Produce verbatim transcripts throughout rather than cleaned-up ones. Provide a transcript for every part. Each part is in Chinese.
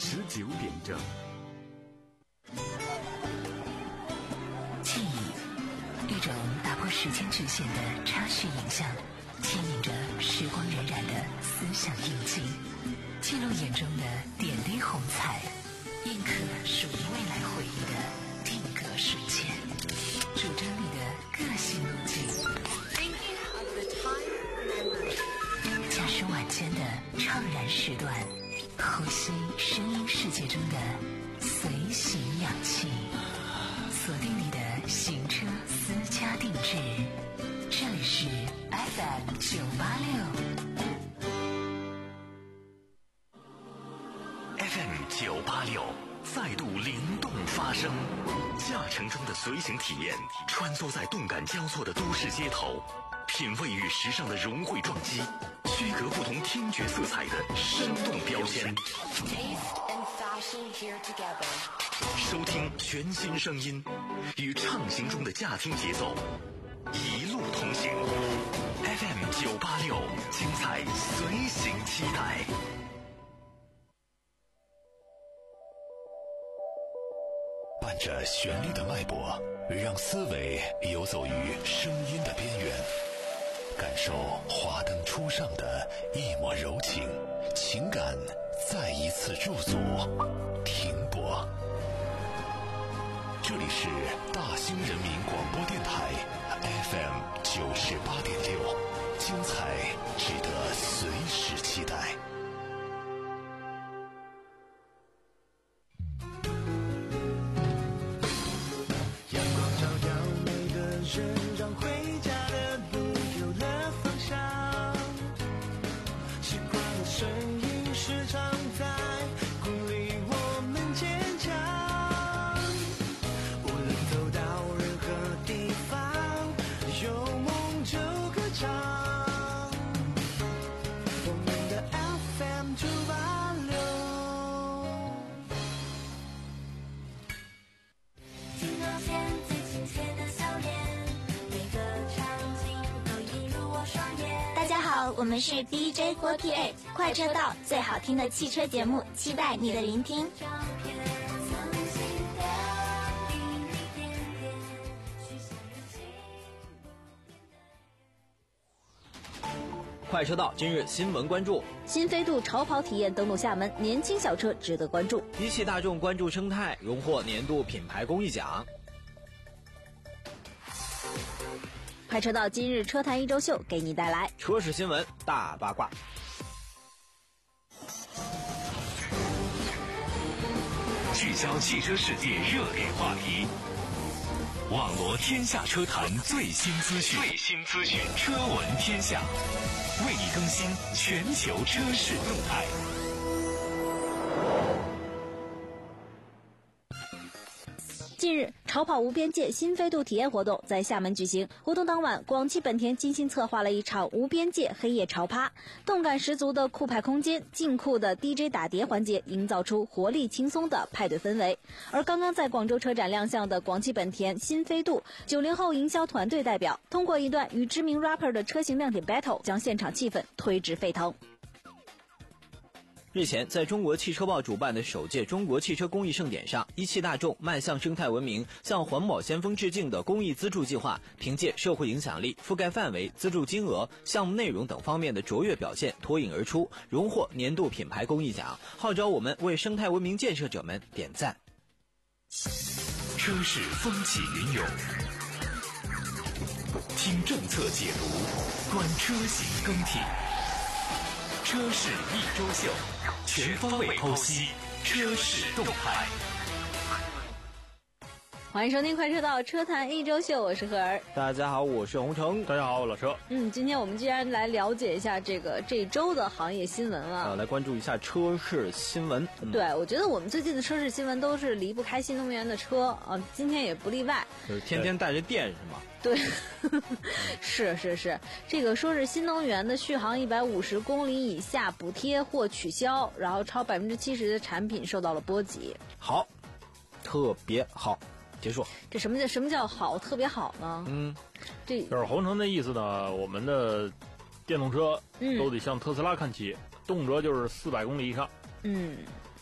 十九点整。 记忆，一种打破时间局限的插叙影像，牵引着时光荏苒的思想印记，记录眼中的点滴红彩，印刻属于未来回忆的定格瞬间，主张你的个性路径。驾驶晚间的怅然时段，呼吸声音世界中的随行氧气，锁定你的行车私家定制。这里是 F M 九八六 F M 九八六再度灵动发声，驾乘中的随行体验，穿梭在动感交错的都市街头，品味与时尚的融汇撞击，区隔不同听觉色彩的生动标签。收听全新声音，与畅行中的驾听节奏，一路同行。F M 九八六，精彩随行期待。伴着旋律的脉搏，让思维游走于声音的边缘，感受华灯初上的一抹柔情，情感再一次驻足停泊。这里是大兴人民广播电台 F M 九十八点六，精彩值得随时期待。 让回家的路有了方向，习惯的声音时常在鼓励我们坚强，无论走到任何地方，有梦就歌唱，我们的 F M 九八六。 听到现最亲切的笑脸， 大家好，我们是 D J 四十八 快车道，最好听的汽车节目，期待你的聆听。 快车道今日新闻关注： 新飞度潮跑体验登陆厦门，年轻小车值得关注； 一汽大众关注生态，荣获年度品牌公益奖。 快车道今日车坛一周秀给你带来车市新闻大八卦， 聚焦汽车世界热点话题，网罗天下车坛最新资讯，最新资讯，车闻天下，为你更新全球车市动态。 近日，潮跑无边界新飞度体验活动在厦门举行。活动当晚，广汽本田精心策划了一场无边界黑夜潮趴，动感十足的酷派空间，劲酷的 D J 打碟环节，营造出活力轻松的派对氛围。而刚刚在广州车展亮相的广汽本田新飞度，九零后营销团队代表通过一段与知名 rapper 的车型亮点 battle， 将现场气氛推至沸腾。 日前，在中国汽车报主办的首届中国汽车公益盛典上，一汽大众迈向生态文明、向环保先锋致敬的公益资助计划，凭借社会影响力、覆盖范围、资助金额、项目内容等方面的卓越表现脱颖而出，荣获年度品牌公益奖，号召我们为生态文明建设者们点赞。 车市风起云涌，听政策解读，观车型更替。车市一周秀，全方位剖析车市动态。 欢迎收听快车道车坛一周秀，我是何儿。 大家好，我是洪城。 大家好，我老车。 嗯，今天我们既然来了解一下这个这周的行业新闻了， 呃，来关注一下车市新闻。 嗯、对，我觉得我们最近的车市新闻都是离不开新能源的车啊，今天也不例外。 就是天天带着电是吗？ 对，是是是，这个说是新能源的续航一百五十公里以下补贴或取消，然后超百分之七十的产品受到了波及。 好，特别好。结束。 这什么叫什么叫好，特别好呢？ 嗯， 这就是洪城的意思呢。我们的电动车都得向特斯拉看齐，嗯、动辄就是四百公里以上。 嗯，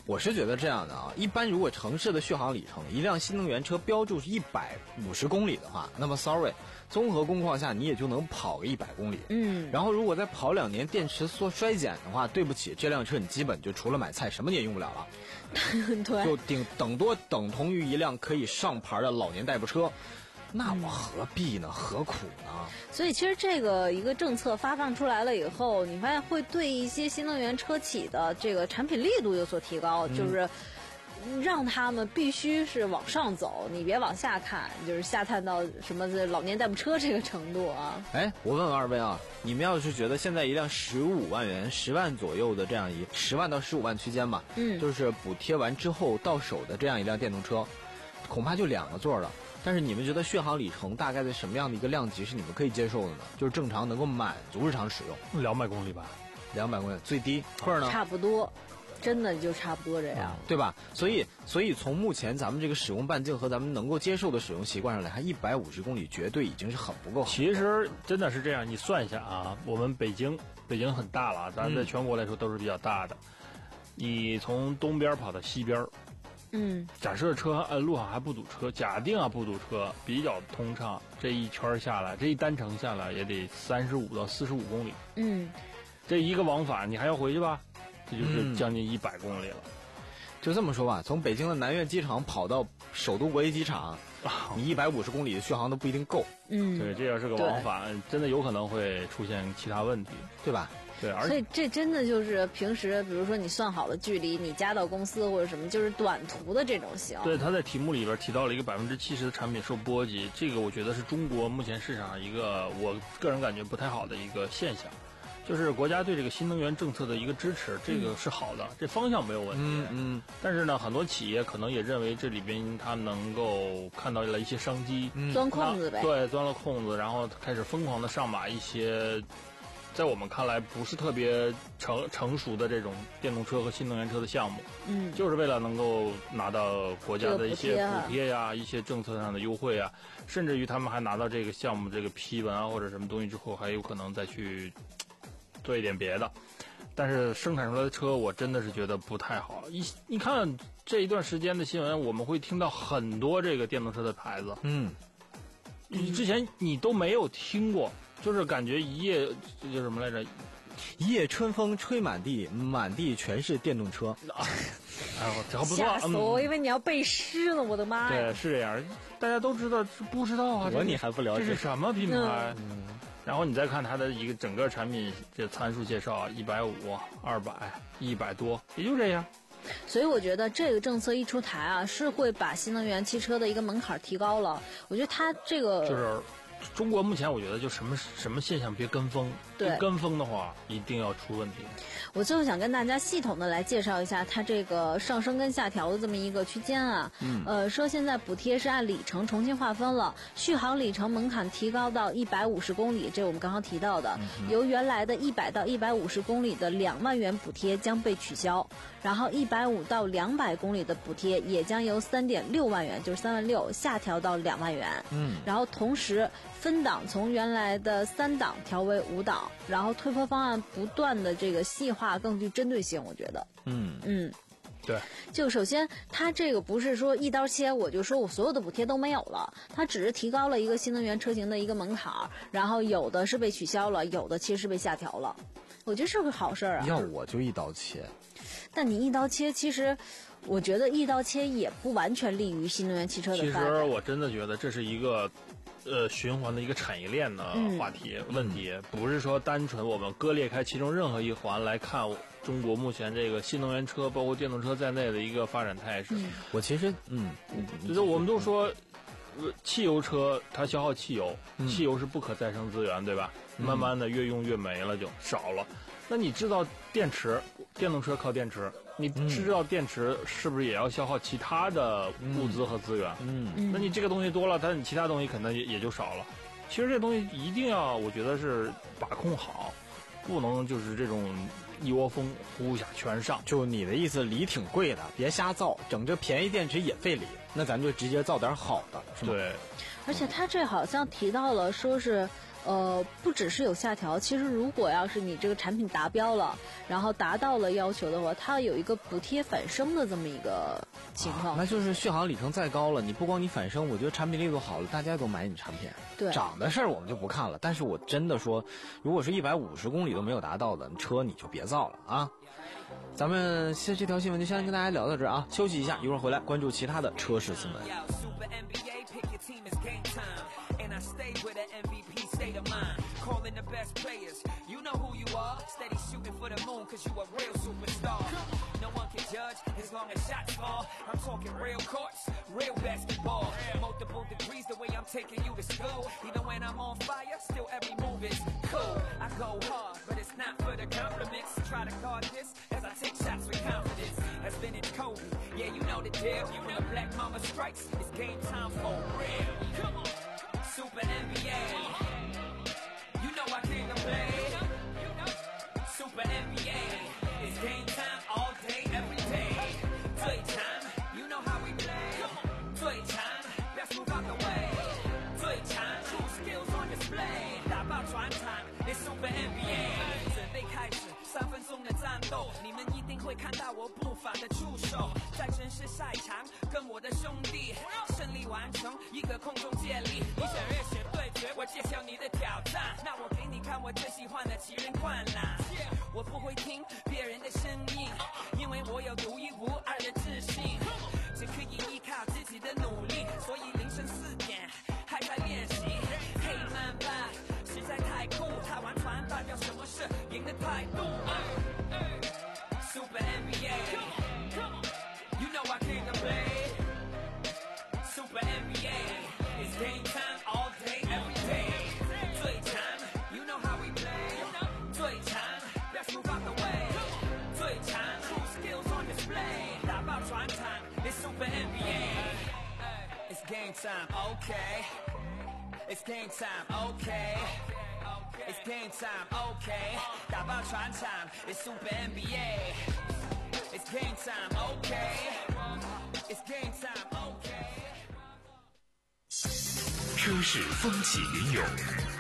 我是觉得这样的啊，一般如果城市的续航里程，一辆新能源车标注是一百五十公里的话，那么 sorry， 综合工况下你也就能跑个一百公里。 嗯， 然后如果再跑两年电池缩衰减的话，对不起，这辆车你基本就除了买菜什么你也用不了了。 对， 就顶等多等同于一辆可以上牌的老年代步车。那我何必呢？何苦呢？ 所以其实这个一个政策发放出来了以后，你发现会对一些新能源车企的这个产品力度有所提高，嗯、就是让他们必须是往上走，你别往下看，就是下探到什么老年代步车这个程度啊。 哎，我问问二位啊，你们要是觉得现在一辆十五万元、十万左右的这样一十万到十五万区间吧， 嗯， 就是补贴完之后到手的这样一辆电动车，恐怕就两个座了。但是你们觉得续航里程大概在什么样的一个量级是你们可以接受的呢？就是正常能够满足日常使用。 两百公里吧， 两百公里最低，或者呢？ 差不多，真的就差不多这样， 嗯、对吧？所以，所以从目前咱们这个使用半径和咱们能够接受的使用习惯上来看，一百五十公里绝对已经是很不够。 其实真的是这样，你算一下啊，我们北京，北京很大了，咱在全国来说都是比较大的。嗯、你从东边跑到西边。 嗯， 假设车呃路上还不堵车，假定啊不堵车，比较通畅，这一圈下来，这一单程下来也得三十五到四十五公里。 嗯， 这一个往返你还要回去吧，这就是将近一百公里了。 嗯、就这么说吧，从北京的南苑机场跑到首都国际机场，啊、你一百五十公里的续航都不一定够。 嗯， 对，这要是个往返，真的有可能会出现其他问题， 对吧？ 对，而所以这真的就是平时，比如说你算好了距离，你加到公司或者什么，就是短途的这种行。 对，他在题目里边提到了一个百分之七十的产品受波及，这个我觉得是中国目前市场上一个我个人感觉不太好的一个现象，就是国家对这个新能源政策的一个支持，这个是好的，嗯、这方向没有问题。 嗯嗯。 但是呢，很多企业可能也认为这里边它能够看到了一些商机， 嗯、钻空子呗。 对，钻了空子，然后开始疯狂的上马一些。在我们看来不是特别成成熟的这种电动车和新能源车的项目， 嗯， 就是为了能够拿到国家的一些补贴呀、啊、一些政策上的优惠啊，甚至于他们还拿到这个项目这个批文啊或者什么东西之后，还有可能再去做一点别的。但是生产出来的车，我真的是觉得不太好。一你看这一段时间的新闻，我们会听到很多这个电动车的牌子， 嗯， 之前你都没有听过。就是感觉一夜这叫什么来着？ 一夜春风吹满地，满地全是电动车。 啊、哎，我差不多。 吓死我！我以为你要背诗呢，我的妈呀！对，是这样，大家都知道，不知道啊？ 我你还不了解？ 这是什么品牌？嗯、然后你再看它的一个整个产品这参数介绍，一百五、二百、一百多，也就这样。 所以我觉得这个政策一出台啊，是会把新能源汽车的一个门槛提高了。我觉得它这个就是。中国目前我觉得就什么什么现象别跟风， 对， 跟风的话一定要出问题。 我最后想跟大家系统的来介绍一下它这个上升跟下调的这么一个区间啊。 嗯， 呃，说现在补贴是按里程重新划分了，续航里程门槛提高到一百五十公里，这我们刚刚提到的，嗯、由原来的一百到一百五十公里的两万元补贴将被取消，然后一百五到两百公里的补贴也将由三点六万元，就是三万六下调到两万元。 嗯， 然后同时。分档从原来的三档调为五档，然后退坡方案不断的这个细化，更具针对性，我觉得。 嗯嗯， 对。 就首先，它这个不是说一刀切，我就说我所有的补贴都没有了，它只是提高了一个新能源车型的一个门槛，然后有的是被取消了，有的其实是被下调了。我觉得是个好事儿啊。 要我就一刀切。 但你一刀切，其实我觉得一刀切也不完全利于新能源汽车的发展。 其实我真的觉得这是一个。呃，循环的一个产业链的话题、嗯、问题，不是说单纯我们割裂开其中任何一环来看中国目前这个新能源车，包括电动车在内的一个发展态势。 嗯、我其实，嗯， 就是我们都说，呃、汽油车它消耗汽油、 嗯， 汽油是不可再生资源，对吧？ 嗯、 慢慢的越用越没了，就少了。那你制造电池，电动车靠电池，你制造电池是不是也要消耗其他的物资和资源？ 嗯， 那你这个东西多了，但你其他东西可能也也就少了。其实这东西一定要，我觉得是把控好，不能就是这种一窝蜂呼一下全上。 就你的意思，锂挺贵的，别瞎造，整这便宜电池也费锂，那咱就直接造点好的，是吗？ 对。 而且他这好像提到了，说是， 呃，不只是有下调，其实如果要是你这个产品达标了，然后达到了要求的话，它有一个补贴返生的这么一个情况。 啊、那就是续航里程再高了，你不光你返生，我觉得产品力度好了，大家都买你产品。 对， 涨的事儿我们就不看了。但是我真的说，如果是一百五十公里都没有达到的车，你就别造了啊！咱们现这条新闻就先跟大家聊到这儿啊，休息一下，一会儿回来关注其他的车市新闻。 Calling the best players, you know who you are. Steady shooting for the moon, cause you a real superstar. No one can judge as long as shots fall. I'm talking real courts, real basketball. Multiple degrees the way I'm taking you to school. Even when I'm on fire, still every move is cool. I go hard, but it's not for the compliments. Try to guard this as I take shots with confidence. As vintage Kobe, yeah, you know the deal. When the black mama strikes, it's game time for real. Come on, Super N B A. You know I came to play. Super N B A. It's game time all day, every day. Play time, you know how we play. Play time, best move out the way. Play time, cool skills on display. 打爆全场 It's Super N B A. 准备开始三分钟的战斗，你们一定会看到我不凡的出手，在城市赛场跟我的兄弟胜利完成一个空中接力。你想热血对决，我揭晓你的挑战，那我给你看我最喜欢的奇人灌篮。我不会听别人的声音，因为我有独一无二的自信，只可以依靠自己的努力，所以凌晨四点还在练习。黑曼巴实在太酷，他完全代表什么是赢的态度。Super N B A, you know I came to play. Super N B A, it's game time all day, every day. 最强 you know how we play. 最强 best move out the way. 最强 cool skills on display. 打爆全场 it's Super N B A. It's game time, okay. It's game time, okay. It's game time, okay. 打爆全场 it's Super N B A. It's game time, okay. It's game time, okay. 车市风起云涌，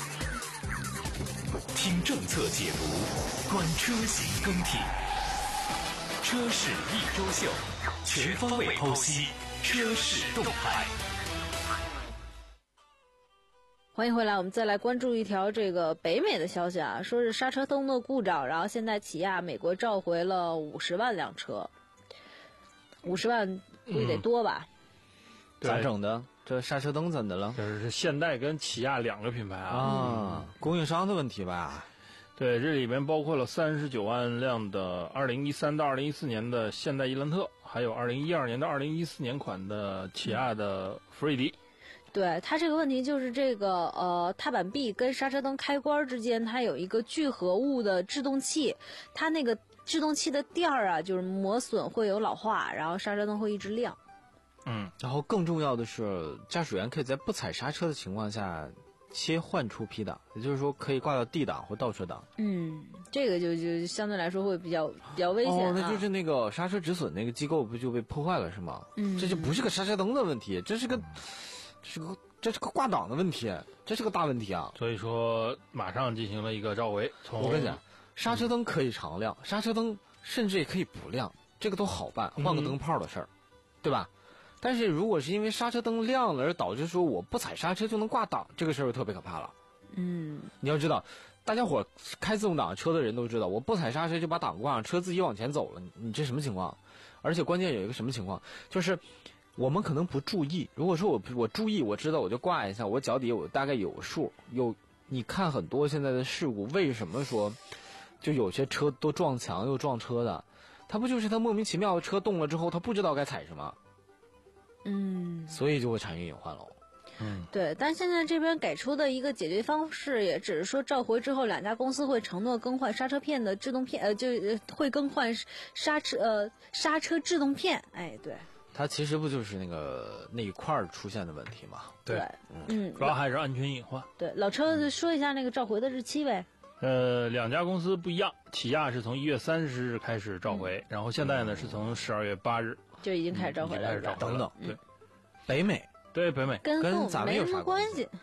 听政策解读，观车型更替。车市一周秀，全方位剖析车市动态。 欢迎回来，我们再来关注一条这个北美的消息啊，说是刹车灯的故障，然后现在起亚美国召回了五十万辆车，五十万估计得多吧？ 嗯、咋整的？这刹车灯怎的了？ 这是现代跟起亚两个品牌啊， 啊，供应商的问题吧？ 对，这里面包括了三十九万辆的二零一三到二零一四年的现代伊兰特，还有二零一二年到二零一四年款的起亚的福瑞迪。 对，它这个问题就是这个呃踏板壁跟刹车灯开关之间它有一个聚合物的制动器，它那个制动器的垫儿啊就是磨损会有老化，然后刹车灯会一直亮。 嗯，然后更重要的是驾驶员可以在不踩刹车的情况下切换出 P 档，也就是说可以挂到 D 档或倒车档。 嗯，这个就就相对来说会比较比较危险、啊、 哦，那就是那个刹车止损那个机构不就被破坏了是吗？嗯，这就不是个刹车灯的问题，这是个这是个这是个挂档的问题，这是个大问题啊！ 所以说马上进行了一个召回。 我跟你讲，刹车灯可以常亮，刹车灯甚至也可以不亮，这个都好办，换个灯泡的事儿、嗯，对吧？但是如果是因为刹车灯亮了而导致说我不踩刹车就能挂档，这个事儿就特别可怕了。 嗯， 你要知道，大家伙开自动挡车的人都知道，我不踩刹车就把档挂上，车自己往前走了，你这什么情况？而且关键有一个什么情况，就是我们可能不注意。如果说我我注意，我知道我就挂一下，我脚底我大概有数。有你看很多现在的事故，为什么说就有些车都撞墙又撞车的？他不就是他莫名其妙的车动了之后，他不知道该踩什么？ 嗯， 所以就会产生隐患了。 嗯，对，但现在这边给出的一个解决方式，也只是说召回之后，两家公司会承诺更换刹车片的制动片，呃，就会更换刹车呃刹车制动片。哎，对， 它其实不就是那个那一块儿出现的问题吗？ 对， 嗯， 主要还是安全隐患。 对，老车说一下那个召回的日期呗。 呃，两家公司不一样，起亚是从一月三十日开始召回，嗯、然后现在呢是从十二月八日就已经开始召回了， 嗯、 是吧？ 等等， 对， 北美。 对北美跟跟咱们有啥关系？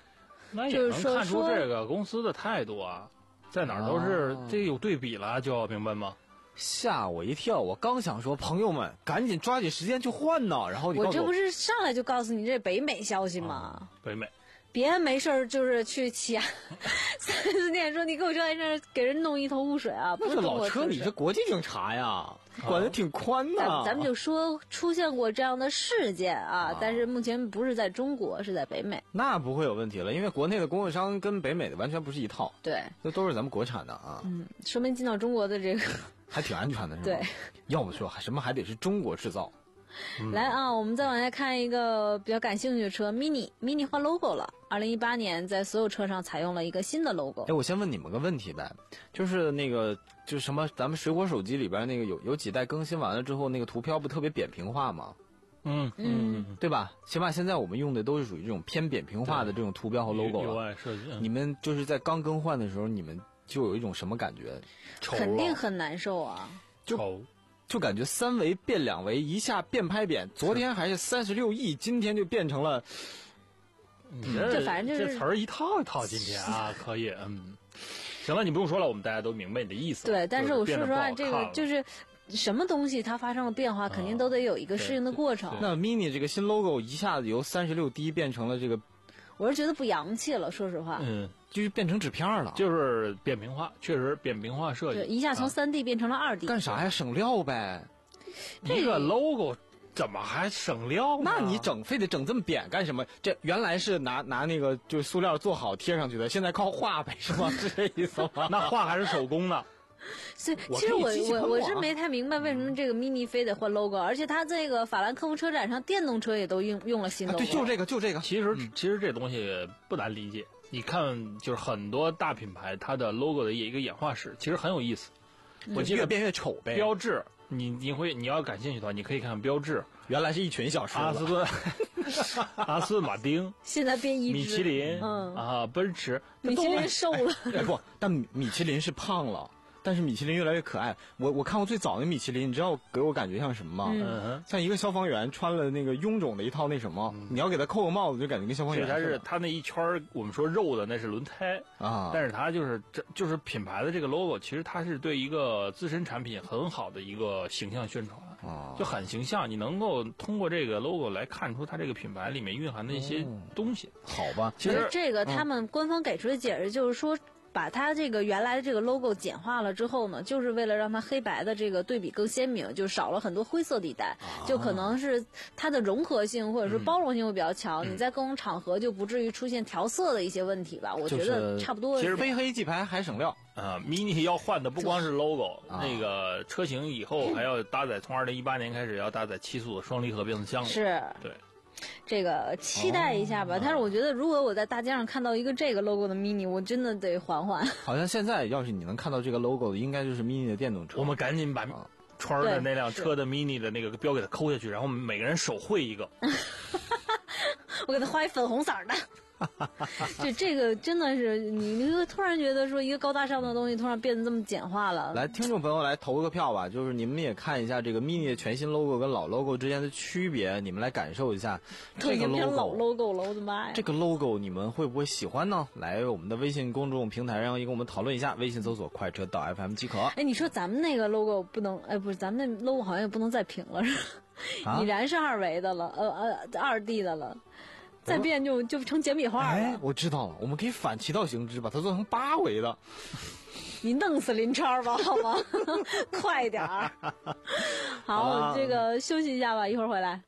那也能就是说看出说这个公司的态度啊，在哪儿都是、 哦这有对比了，就明白吗？ 吓我一跳！我刚想说，朋友们赶紧抓紧时间去换呢。然后你告诉我， 我这不是上来就告诉你这北美消息吗？ 啊、北美。 别没事儿就是去起亚四 S 店说你给我这在这儿给人弄一头雾水啊！不那是是老车，你是是国际警察呀，管得挺宽的。 咱咱们就说出现过这样的事件啊， 啊但是目前不是在中国，是在北美。 那不会有问题了，因为国内的供应商跟北美的完全不是一套， 对， 这都是咱们国产的啊。 嗯，说明进到中国的这个还挺安全的，是吧？ 对， 要不说什么还得是中国制造。 嗯、 来啊，我们再往下看一个比较感兴趣的车 ，Mini Mini 换 logo 了。二零一八年在所有车上采用了一个新的 logo。 哎，我先问你们个问题呗，就是那个就是什么，咱们水果手机里边那个有有几代更新完了之后，那个图标不特别扁平化吗？ 嗯嗯， 对吧？起码现在我们用的都是属于这种偏扁平化的这种图标和 logo 了。 U I 设计，嗯、 你们就是在刚更换的时候，你们就有一种什么感觉？ 肯定很难受啊！ 丑。 就感觉三维变两维，一下变拍扁。昨天还是三十六亿，今天就变成了。 你这这反正就是这词儿一套一套，今天啊，可以，嗯，行了，你不用说了，我们大家都明白你的意思。 对，但是我说实话，这个就是什么东西它发生了变化，肯定都得有一个适应的过程。 那 mini 这个新 logo 一下子由三十六 D 变成了这个， 我是觉得不洋气了，说实话。 嗯。 就是变成纸片了， 就是扁平化，确实扁平化设计， 对，一下从三 D 变成了二 D，、 啊、干啥呀？省料呗。 一个 logo 怎么还省料呢？ 那你整非得整这么扁干什么？这原来是拿拿那个就是塑料做好贴上去的，现在靠画呗，是吗？是这意思吗？ 那画还是手工的。 所以其实我我我是没太明白为什么这个 mini 非得换 logo，、嗯、而且它这个法兰克福车展上电动车也都用用了新 logo、 啊。对，就这个就这个。 其实、嗯、其实这东西不难理解。你看，就是很多大品牌它的 logo 的一个演化史，其实很有意思。 我记得越变越丑呗。 标志，你你会你要感兴趣的话，你可以看标志。 原来是一群小狮子。 阿斯顿、阿斯顿马丁， 现在变一只。 米其林， 嗯啊，奔驰， 米其林瘦了。 哎不，但米其林是胖了。但是米其林越来越可爱。我我看过最早的米其林，你知道给我感觉像什么吗？ 嗯， 像一个消防员穿了那个臃肿的一套那什么，嗯、你要给他扣个帽子，就感觉跟消防员似的。 它是它那一圈我们说肉的那是轮胎啊， 但是它就是这就是品牌的这个 logo， 其实它是对一个自身产品很好的一个形象宣传， 啊， 就很形象。你能够通过这个 logo 来看出它这个品牌里面蕴含的一些东西。 哦、好吧， 其实这个他们官方给出的解释就是说。把它这个原来的这个 logo 简化了之后呢，就是为了让它黑白的这个对比更鲜明，就少了很多灰色地带，啊、就可能是它的融合性或者是包容性会比较强，嗯、你在各种场合就不至于出现调色的一些问题吧。我觉得差不多。 其实非黑即白还省料啊。mini 要换的不光是 logo，、啊、那个车型以后还要搭载，从二零一八年开始要搭载七速的双离合变速箱了。 是， 对。 这个期待一下吧，哦、但是我觉得如果我在大街上看到一个这个 logo 的 mini， 我真的得缓缓。 好像现在要是你能看到这个 logo 的，应该就是 mini 的电动车。 我们赶紧把川的那辆车的 mini 的那个标给它抠下去，然后每个人手绘一个。 我给他画一粉红色的。这这个真的是你，你会突然觉得说一个高大上的东西突然变得这么简化了。 来，听众朋友来投个票吧，就是你们也看一下这个 mini 的全新 logo 跟老 logo 之间的区别，你们来感受一下这个 logo。 老 logo 了，我的妈呀！ 这个 logo 你们会不会喜欢呢？来我们的微信公众平台上跟我们讨论一下，微信搜索快车道 F M 即可。 哎，你说咱们那个 logo 不能，哎，不是，咱们那 logo 好像也不能再平了，是吧？ 啊、 已然是二维的了，呃呃，二 D 的了。再变就就成简笔画了。 哎，我知道了，我们可以反其道行之，把它做成八维的。 你弄死林超吧，好吗？快点儿。好，这个休息一下吧，一会儿回来。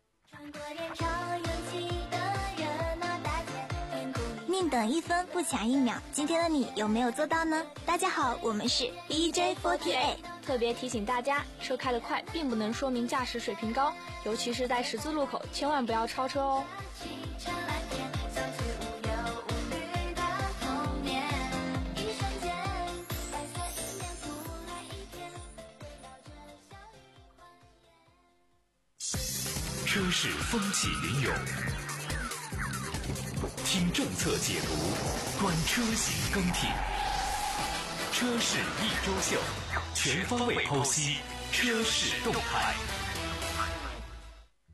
宁等一分不抢一秒，今天的你有没有做到呢？大家好，我们是 D J 四十八。 特别提醒大家，车开得快并不能说明驾驶水平高，尤其是在十字路口，千万不要超车哦。 车市风起云涌，听政策解读，观车型更替。车市一周秀，全方位剖析车市动态。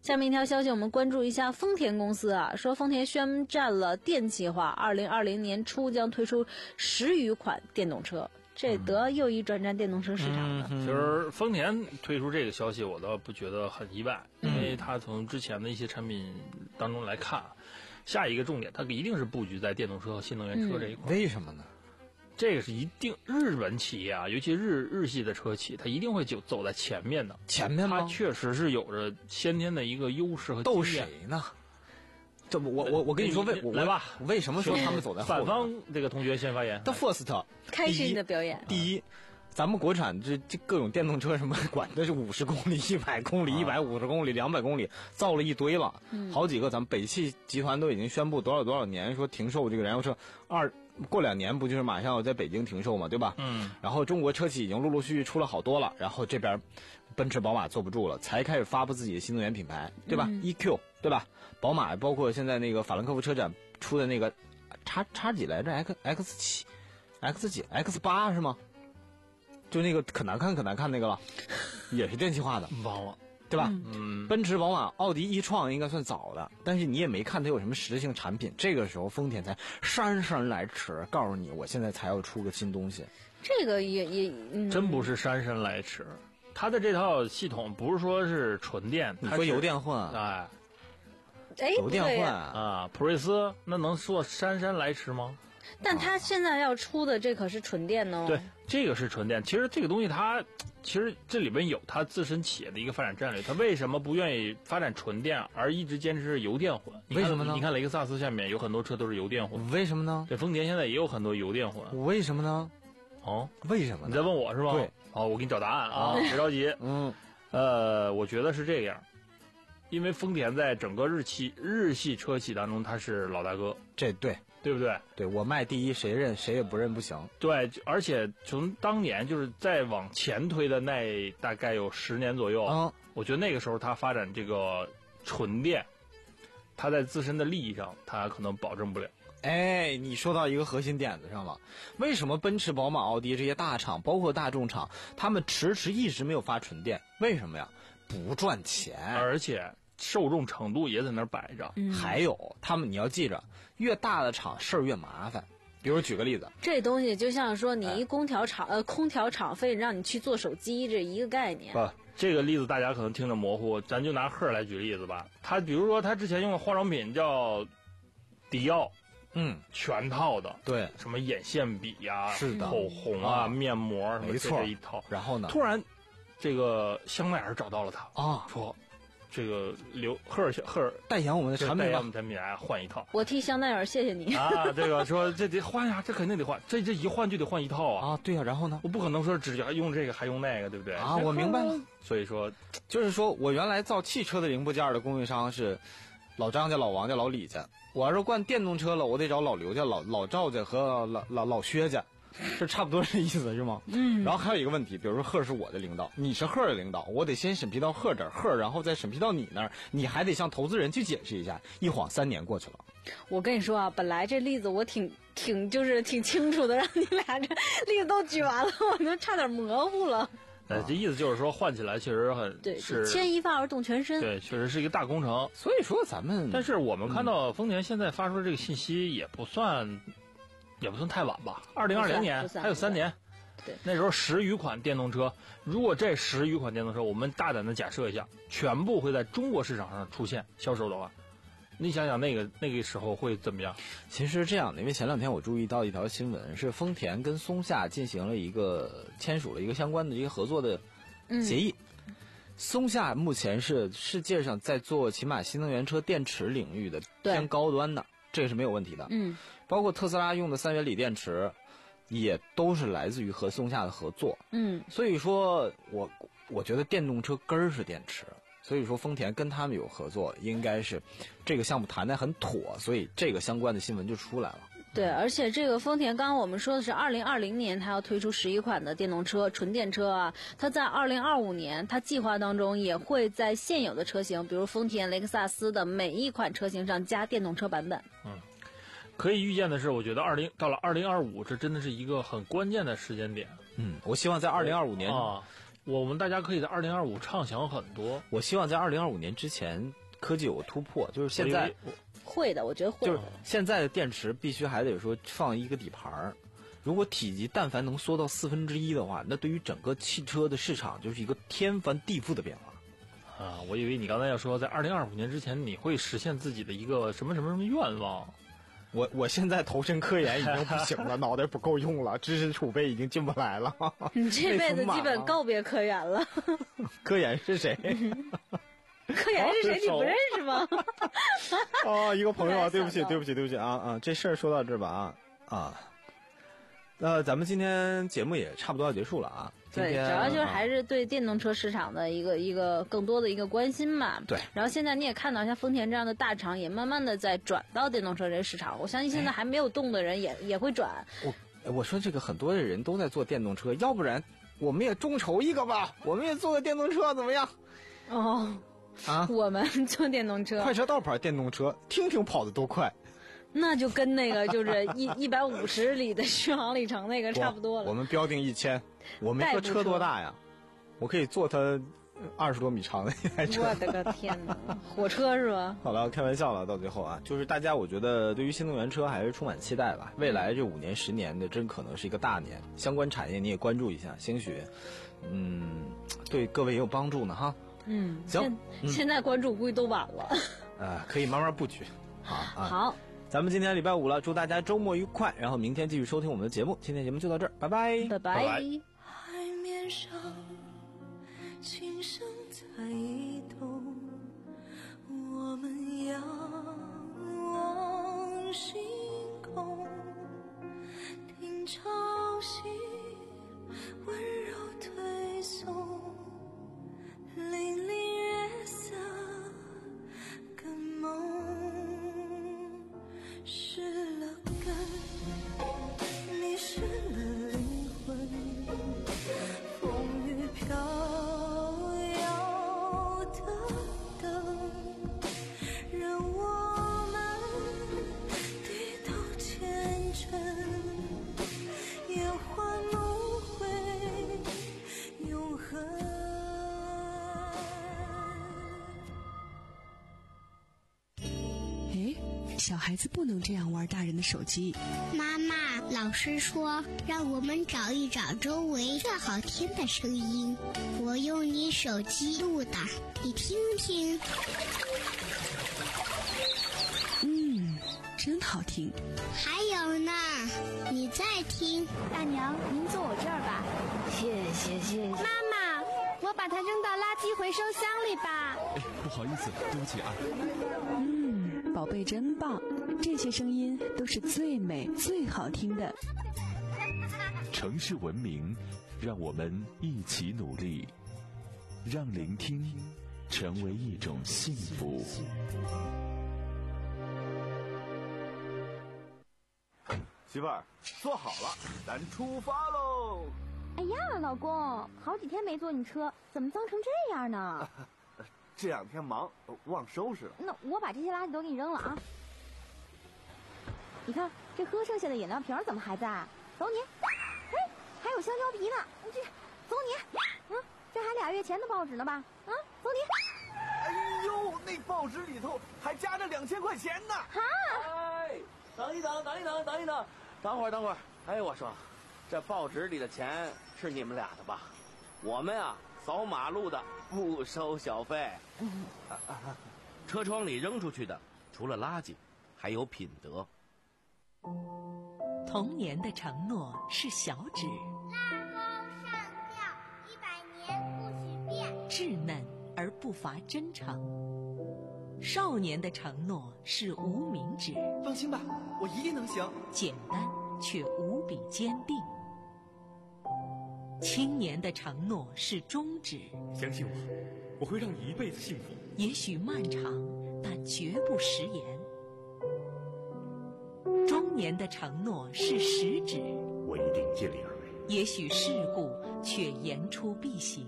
下面一条消息，我们关注一下丰田公司啊，说丰田宣战了电气化，二零二零年初将推出十余款电动车。这得又一转战电动车市场了。 其实丰田推出这个消息，我倒不觉得很意外，因为它从之前的一些产品当中来看，下一个重点它一定是布局在电动车和新能源车这一块。 为什么呢？ 这个是一定，日本企业啊，尤其日日系的车企，它一定会走走在前面的。 前面吗？ 它确实是有着先天的一个优势和斗谁呢？这我我我跟你说为来吧， 为什么说他们走在后面？ 反方这个同学先发言。 The First， 开始你的表演。 第一，咱们国产这这各种电动车什么管的是五十公里、一百公里、一百五十公里、两百公里，造了一堆了， 嗯、 好几个。咱们北汽集团都已经宣布多少多少年说停售这个燃油车，二过两年不就是马上要在北京停售嘛，对吧？ 嗯。 然后中国车企已经陆陆续续出了好多了，然后这边奔驰、宝马坐不住了，才开始发布自己的新能源品牌，对吧、 嗯、 ？E Q， 对吧？宝马包括现在那个法兰克福车展出的那个叉叉几来着 ？X X 七、X 几、X 八是吗？就那个可难看可难看那个了，也是电气化的， 忘了， 对吧？ 嗯。 奔驰、宝马、奥迪、一创应该算早的，但是你也没看它有什么实质性产品。这个时候丰田才姗姗来迟，告诉你我现在才要出个新东西。 这个也也、嗯、 真不是姗姗来迟，它的这套系统不是说是纯电， 你说油电混， 哎。 哎， 油电混啊，普锐斯那能说姗姗来迟吗？ 但它现在要出的这可是纯电呢、哦。 对，这个是纯电。其实这个东西它，其实这里边有它自身企业的一个发展战略。它为什么不愿意发展纯电，而一直坚持油电混？ 为什么呢？ 你看雷克萨斯下面有很多车都是油电混。 为什么呢？ 对，丰田现在也有很多油电混。 为什么呢？ 哦， 为什么呢？ 你在问我是吗？ 对。 哦，我给你找答案啊，别着急。 嗯， 呃，我觉得是这样。因为丰田在整个日系日系车企当中，它是老大哥， 这对对不对？ 对，我卖第一，谁认谁也不认不行。 对，而且从当年就是再往前推的那大概有十年左右， 嗯， 我觉得那个时候它发展这个纯电，它在自身的利益上，它可能保证不了。 哎，你说到一个核心点子上了。为什么奔驰、宝马、奥迪这些大厂，包括大众厂，他们迟迟一直没有发纯电？为什么呀？不赚钱， 而且受众程度也在那儿摆着。 嗯、 还有他们，你要记着，越大的厂事儿越麻烦。比如举个例子， 这东西就像说你一空调厂、哎、呃空调厂非得让你去做手机，这一个概念。 不，这个例子大家可能听着模糊，咱就拿赫来举例子吧。他比如说他之前用的化妆品叫迪奥。 嗯， 全套的， 对， 什么眼线笔呀、啊， 是的， 口红啊、嗯、面膜， 没错， 这一套。 然后呢， 突然，这个香奈儿找到了他啊， 说，这个刘赫尔赫尔代言我们的产品吧， 代言我们产品来换一套。 我替香奈儿谢谢你啊，这个说这得换呀，这肯定得换，这这一换就得换一套啊。 啊，对呀、啊，然后呢， 我不可能说只用这个还用那个，对不对？ 啊，我明白了。 所以说， 就是说我原来造汽车的零部件的供应商是老张家、老王家、老李家。我要是灌电动车了，我得找老刘家、老老赵家和老老老薛家，这差不多这意思是吗？ 嗯。 然后还有一个问题，比如说贺是我的领导，你是贺的领导，我得先审批到贺这儿，贺然后再审批到你那儿，你还得向投资人去解释一下。一晃三年过去了。 我跟你说啊，本来这例子我挺挺就是挺清楚的，让你俩这例子都举完了，我都差点模糊了。 呃，这意思就是说，换起来确实很对， 是牵一发而动全身。 对，确实是一个大工程。 所以说咱们， 但是我们看到丰田现在发出的这个信息也不算，也不算太晚吧？二零二零年还有三年， 对， 那时候十余款电动车，如果这十余款电动车，我们大胆的假设一下，全部会在中国市场上出现销售的话。你想想那个那个时候会怎么样？ 其实是这样的，因为前两天我注意到一条新闻，是丰田跟松下进行了一个签署了一个相关的一个合作的协议。嗯、松下目前是世界上在做起码新能源车电池领域的偏高端的，这个是没有问题的。 嗯， 包括特斯拉用的三元锂电池，也都是来自于和松下的合作。 嗯， 所以说我我觉得电动车根儿是电池。所以说丰田跟他们有合作，应该是这个项目谈得很妥，所以这个相关的新闻就出来了。 对，而且这个丰田刚刚我们说的是二零二零年它要推出十一款的电动车纯电车啊，它在二零二五年它计划当中也会在现有的车型，比如丰田、雷克萨斯的每一款车型上加电动车版本。 嗯，可以预见的是，我觉得二零到了二零二五，这真的是一个很关键的时间点。 嗯，我希望在二零二五年。 啊我们大家可以在二零二五畅想很多。 我希望在二零二五年之前科技有个突破，就是现在会的，我觉得会的。 就是现在的电池必须还得说放一个底盘儿，如果体积但凡能缩到四分之一的话，那对于整个汽车的市场就是一个天翻地覆的变化。 啊，我以为你刚才要说在二零二五年之前你会实现自己的一个什么什么什么愿望。 我我现在投身科研已经不行了，脑袋不够用了，知识储备已经进不来了。 你这辈子基本告别科研了。 科研是谁？ 科研是谁？你不认识吗？ 哦，一个朋友啊，对不起，对不起，对不起啊啊！这事儿说到这儿吧啊啊。那咱们今天节目也差不多要结束了啊。 对，主要就是还是对电动车市场的一个一个更多的一个关心嘛。 对。 然后现在你也看到，像丰田这样的大厂也慢慢的在转到电动车这个市场。我相信现在还没有动的人也、哎、也会转。 我我说这个很多的人都在做电动车，要不然我们也众筹一个吧，我们也做个电动车怎么样？ 哦。啊。我们做电动车。 快车道牌电动车，听听跑得多快。 那就跟那个就是一一百五十里的续航里程那个差不多了。 我们标定一千，我们说车多大呀？我可以坐它二十多米长的一台车。 我的个天哪，火车是吧？ 好了，开玩笑了，到最后啊，就是大家我觉得对于新能源车还是充满期待吧。未来这五年十年的真可能是一个大年，相关产业你也关注一下，兴许嗯对各位也有帮助呢哈。 嗯， 行， 嗯、现在关注估计都晚了。 呃，可以慢慢布局。好啊。 好。 咱们今天礼拜五了，祝大家周末愉快，然后明天继续收听我们的节目。今天节目就到这儿，拜拜， 拜拜。 海面上琴声在移动，我们仰望星空，听潮汐温柔推送，粼粼月色跟梦。失了根，迷失了灵魂，风雨飘摇的灯，让我们低头虔诚，烟花梦回永恒。 小孩子不能这样玩大人的手机。 妈妈，老师说让我们找一找周围最好听的声音，我用你手机录的，你听听。 嗯，真好听。 还有呢，你再听。 大娘，您坐我这儿吧。 谢谢谢谢。 妈妈，我把它扔到垃圾回收箱里吧。 哎，不好意思，对不起啊。 嗯，宝贝真棒，这些声音都是最美最好听的。 城市文明，让我们一起努力，让聆听成为一种幸福。 媳妇儿，坐好了，咱出发喽！ 哎呀，老公，好几天没坐你车，怎么脏成这样呢？ 这两天忙，忘收拾了。 那我把这些垃圾都给你扔了啊！你看，这喝剩下的饮料瓶怎么还在？走你！哎，还有香蕉皮呢，这走你！嗯，这还俩月前的报纸呢吧？啊，走你！ 哎呦，那报纸里头还夹着两千块钱呢！ 哈！ 哎，等一等，等一等，等一等，等会儿，等会儿。哎，我说，这报纸里的钱是你们俩的吧？我们啊，扫马路的不收小费。 嗯啊啊啊、车窗里扔出去的，除了垃圾，还有品德。 童年的承诺是小指， 拉钩上吊一百年不许变， 稚嫩而不乏真诚。少年的承诺是无名指， 放心吧，我一定能行。 简单却无比坚定。青年的承诺是中指， 相信我，我会让你一辈子幸福。 也许漫长，但绝不食言。中年的承诺是食指， 我一定尽力而为。 也许世故，却言出必行。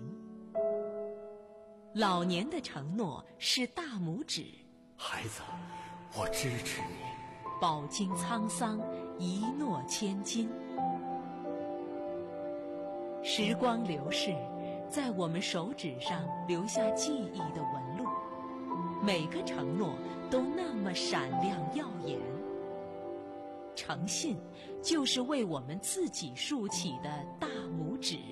老年的承诺是大拇指， 孩子，我支持你。 饱经沧桑，一诺千金。时光流逝， 在我们手指上留下记忆的纹路，每个承诺都那么闪亮耀眼。诚信就是为我们自己竖起的大拇指。